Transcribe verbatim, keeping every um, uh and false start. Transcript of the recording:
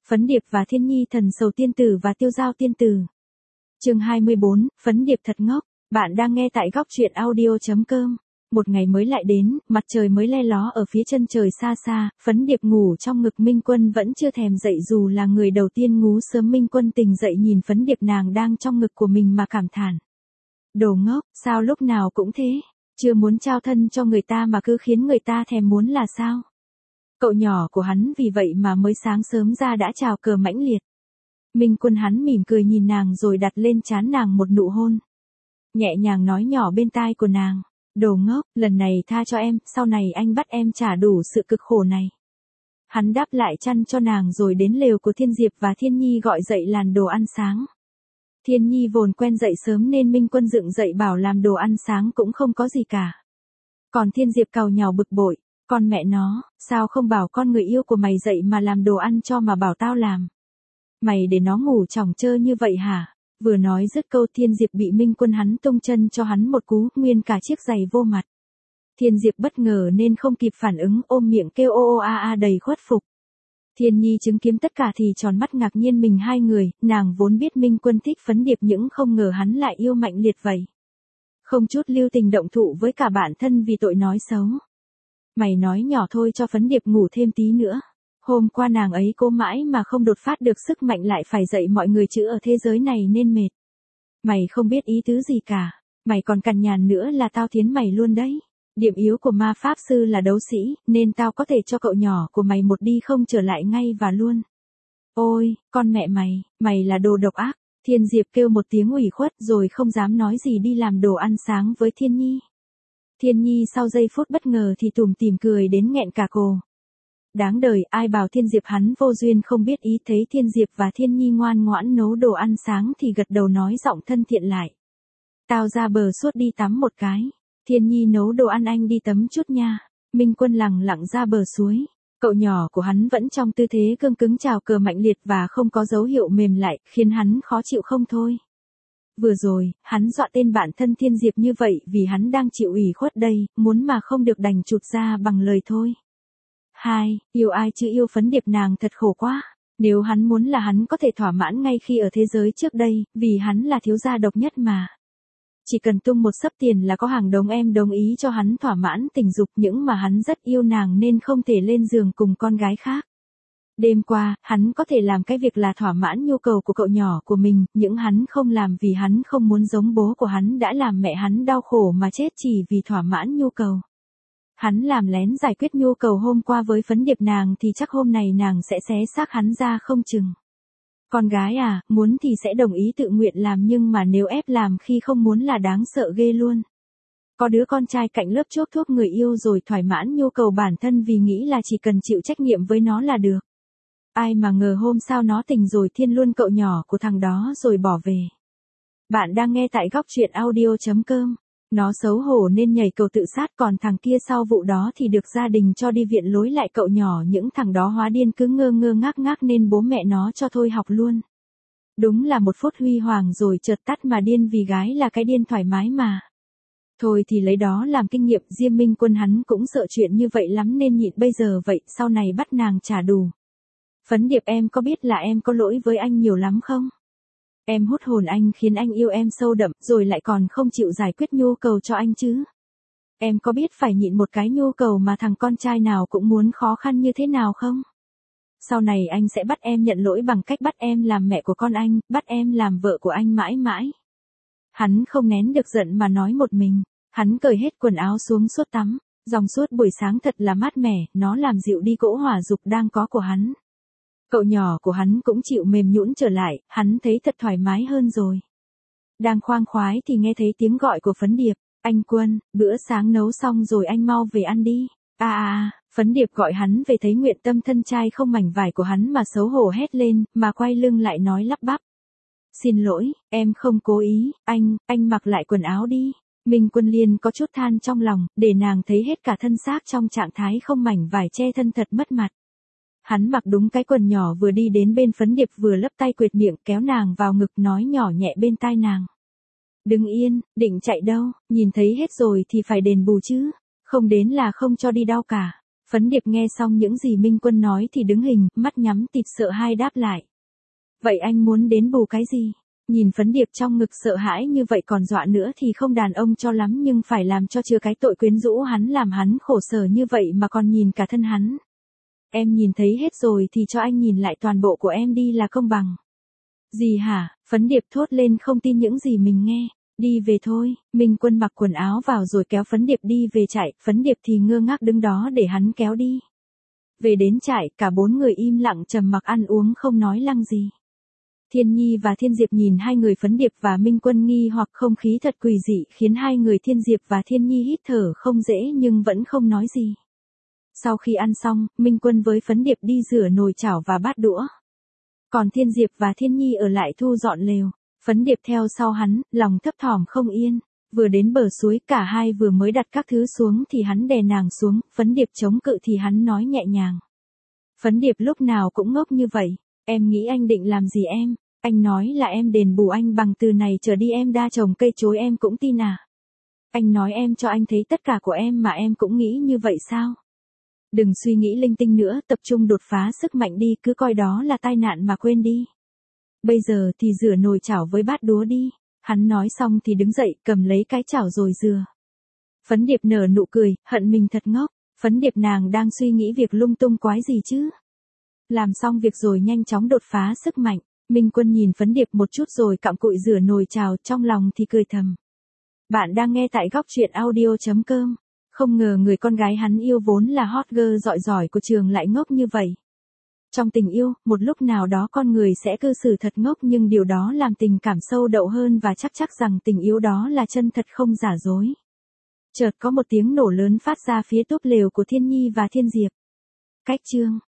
Phấn Điệp và Thiên Nhi thần sầu tiên tử và tiêu giao tiên tử. Chương hai mươi bốn, Phấn Điệp thật ngốc. Bạn đang nghe tại góc truyện audio.com. Một ngày mới lại đến, mặt trời mới le ló ở phía chân trời xa xa, Phấn Điệp ngủ trong ngực Minh Quân vẫn chưa thèm dậy dù là người đầu tiên ngú sớm. Minh Quân tỉnh dậy nhìn Phấn Điệp nàng đang trong ngực của mình mà cảm thán. Đồ ngốc, sao lúc nào cũng thế, chưa muốn trao thân cho người ta mà cứ khiến người ta thèm muốn là sao? Cậu nhỏ của hắn vì vậy mà mới sáng sớm ra đã chào cờ mãnh liệt. Minh Quân hắn mỉm cười nhìn nàng rồi đặt lên trán nàng một nụ hôn. Nhẹ nhàng nói nhỏ bên tai của nàng, đồ ngốc, lần này tha cho em, sau này anh bắt em trả đủ sự cực khổ này. Hắn đáp lại chăn cho nàng rồi đến lều của Thiên Diệp và Thiên Nhi gọi dậy làm đồ ăn sáng. Thiên Nhi vốn quen dậy sớm nên Minh Quân dựng dậy bảo làm đồ ăn sáng cũng không có gì cả. Còn Thiên Diệp càu nhàu bực bội. Con mẹ nó, sao không bảo con người yêu của mày dậy mà làm đồ ăn cho mà bảo tao làm? Mày để nó ngủ chỏng chơ như vậy hả? Vừa nói dứt câu Thiên Diệp bị Minh Quân hắn tung chân cho hắn một cú, nguyên cả chiếc giày vô mặt. Thiên Diệp bất ngờ nên không kịp phản ứng, ôm miệng kêu ô ô a a đầy khuất phục. Thiên Nhi chứng kiến tất cả thì tròn mắt ngạc nhiên mình hai người, nàng vốn biết Minh Quân thích Phấn Điệp nhưng không ngờ hắn lại yêu mạnh liệt vậy. Không chút lưu tình động thụ với cả bản thân vì tội nói xấu. Mày nói nhỏ thôi cho Phấn Điệp ngủ thêm tí nữa. Hôm qua nàng ấy cố mãi mà không đột phát được sức mạnh lại phải dạy mọi người chữ ở thế giới này nên mệt. Mày không biết ý tứ gì cả. Mày còn cằn nhằn nữa là tao thiến mày luôn đấy. Điểm yếu của ma pháp sư là đấu sĩ, nên tao có thể cho cậu nhỏ của mày một đi không trở lại ngay và luôn. Ôi, con mẹ mày, mày là đồ độc ác. Thiên Diệp kêu một tiếng ủy khuất rồi không dám nói gì đi làm đồ ăn sáng với Thiên Nhi. Thiên Nhi sau giây phút bất ngờ thì tủm tỉm cười đến nghẹn cả cổ. Đáng đời, ai bảo Thiên Diệp hắn vô duyên không biết ý. Thấy Thiên Diệp và Thiên Nhi ngoan ngoãn nấu đồ ăn sáng thì gật đầu nói giọng thân thiện lại. Tao ra bờ suốt đi tắm một cái. Thiên Nhi nấu đồ ăn anh đi tắm chút nha. Minh Quân lẳng lặng ra bờ suối. Cậu nhỏ của hắn vẫn trong tư thế cương cứng chào cờ mạnh liệt và không có dấu hiệu mềm lại, khiến hắn khó chịu không thôi. Vừa rồi, hắn dọa tên bạn thân Thiên Diệp như vậy vì hắn đang chịu ủy khuất đây, muốn mà không được đành trụt ra bằng lời thôi. Hai, yêu ai chứ yêu Phấn Điệp nàng thật khổ quá. Nếu hắn muốn là hắn có thể thỏa mãn ngay khi ở thế giới trước đây, vì hắn là thiếu gia độc nhất mà. Chỉ cần tung một xấp tiền là có hàng đống em đồng ý cho hắn thỏa mãn tình dục, những mà hắn rất yêu nàng nên không thể lên giường cùng con gái khác. Đêm qua, hắn có thể làm cái việc là thỏa mãn nhu cầu của cậu nhỏ của mình, những hắn không làm vì hắn không muốn giống bố của hắn đã làm mẹ hắn đau khổ mà chết chỉ vì thỏa mãn nhu cầu. Hắn làm lén giải quyết nhu cầu hôm qua với Phấn Điệp nàng thì chắc hôm nay nàng sẽ xé xác hắn ra không chừng. Con gái à, muốn thì sẽ đồng ý tự nguyện làm nhưng mà nếu ép làm khi không muốn là đáng sợ ghê luôn. Có đứa con trai cạnh lớp chuốc thuốc người yêu rồi thỏa mãn nhu cầu bản thân vì nghĩ là chỉ cần chịu trách nhiệm với nó là được. Ai mà ngờ hôm sau nó tỉnh rồi thiên luôn cậu nhỏ của thằng đó rồi bỏ về. Bạn đang nghe tại góc truyện audio.com. Nó xấu hổ nên nhảy cầu tự sát, còn thằng kia sau vụ đó thì được gia đình cho đi viện lối lại cậu nhỏ. Những thằng đó hóa điên cứ ngơ ngơ ngác ngác nên bố mẹ nó cho thôi học luôn. Đúng là một phút huy hoàng rồi chợt tắt mà điên vì gái là cái điên thoải mái mà. Thôi thì lấy đó làm kinh nghiệm, Diêm Minh Quân hắn cũng sợ chuyện như vậy lắm nên nhịn bây giờ vậy, sau này bắt nàng trả đủ. Phấn Điệp em có biết là em có lỗi với anh nhiều lắm không? Em hút hồn anh khiến anh yêu em sâu đậm rồi lại còn không chịu giải quyết nhu cầu cho anh chứ. Em có biết phải nhịn một cái nhu cầu mà thằng con trai nào cũng muốn khó khăn như thế nào không? Sau này anh sẽ bắt em nhận lỗi bằng cách bắt em làm mẹ của con anh, bắt em làm vợ của anh mãi mãi. Hắn không nén được giận mà nói một mình. Hắn cởi hết quần áo xuống suốt tắm. Dòng suốt buổi sáng thật là mát mẻ, nó làm dịu đi cỗ hỏa dục đang có của hắn. Cậu nhỏ của hắn cũng chịu mềm nhũn trở lại, hắn thấy thật thoải mái hơn rồi. Đang khoang khoái thì nghe thấy tiếng gọi của Phấn Điệp. Anh Quân, bữa sáng nấu xong rồi anh mau về ăn đi. À à à, Phấn Điệp gọi hắn về thấy nguyện tâm thân trai không mảnh vải của hắn mà xấu hổ hét lên, mà quay lưng lại nói lắp bắp. Xin lỗi, em không cố ý, anh, anh mặc lại quần áo đi. Minh Quân liền có chút than trong lòng, để nàng thấy hết cả thân xác trong trạng thái không mảnh vải che thân thật mất mặt. Hắn mặc đúng cái quần nhỏ vừa đi đến bên Phấn Điệp vừa lấp tay quệt miệng kéo nàng vào ngực nói nhỏ nhẹ bên tai nàng. Đừng yên, định chạy đâu, nhìn thấy hết rồi thì phải đền bù chứ, không đến là không cho đi đâu cả. Phấn Điệp nghe xong những gì Minh Quân nói thì đứng hình, mắt nhắm tịt sợ hãi đáp lại. Vậy anh muốn đến bù cái gì? Nhìn Phấn Điệp trong ngực sợ hãi như vậy còn dọa nữa thì không đàn ông cho lắm, nhưng phải làm cho chừa cái tội quyến rũ hắn làm hắn khổ sở như vậy mà còn nhìn cả thân hắn. Em nhìn thấy hết rồi thì cho anh nhìn lại toàn bộ của em đi là công bằng. Gì hả? Phấn Điệp thốt lên không tin những gì mình nghe. Đi về thôi. Minh Quân mặc quần áo vào rồi kéo Phấn Điệp đi về trại, Phấn Điệp thì ngơ ngác đứng đó để hắn kéo đi. Về đến trại, cả bốn người im lặng trầm mặc ăn uống không nói lăng gì. Thiên Nhi và Thiên Diệp nhìn hai người Phấn Điệp và Minh Quân nghi hoặc không khí thật quỷ dị khiến hai người Thiên Diệp và Thiên Nhi hít thở không dễ nhưng vẫn không nói gì. Sau khi ăn xong, Minh Quân với Phấn Điệp đi rửa nồi chảo và bát đũa. Còn Thiên Diệp và Thiên Nhi ở lại thu dọn lều. Phấn Điệp theo sau hắn, lòng thấp thỏm không yên. Vừa đến bờ suối, cả hai vừa mới đặt các thứ xuống thì hắn đè nàng xuống, Phấn Điệp chống cự thì hắn nói nhẹ nhàng. Phấn Điệp lúc nào cũng ngốc như vậy. Em nghĩ anh định làm gì em? Anh nói là em đền bù anh bằng từ này trở đi em đa trồng cây chối em cũng tin à? Anh nói em cho anh thấy tất cả của em mà em cũng nghĩ như vậy sao? Đừng suy nghĩ linh tinh nữa, tập trung đột phá sức mạnh đi, cứ coi đó là tai nạn mà quên đi. Bây giờ thì rửa nồi chảo với bát đũa đi. Hắn nói xong thì đứng dậy, cầm lấy cái chảo rồi rửa. Phấn Điệp nở nụ cười, hận mình thật ngốc. Phấn Điệp nàng đang suy nghĩ việc lung tung quái gì chứ? Làm xong việc rồi nhanh chóng đột phá sức mạnh. Minh Quân nhìn Phấn Điệp một chút rồi cặm cụi rửa nồi chảo, trong lòng thì cười thầm. Bạn đang nghe tại góc truyện audio chấm com. Không ngờ người con gái hắn yêu vốn là hot girl giỏi giỏi của trường lại ngốc như vậy. Trong tình yêu, một lúc nào đó con người sẽ cư xử thật ngốc nhưng điều đó làm tình cảm sâu đậm hơn và chắc chắc rằng tình yêu đó là chân thật không giả dối. Chợt có một tiếng nổ lớn phát ra phía túp lều của Thiên Nhi và Thiên Diệp. Cách chương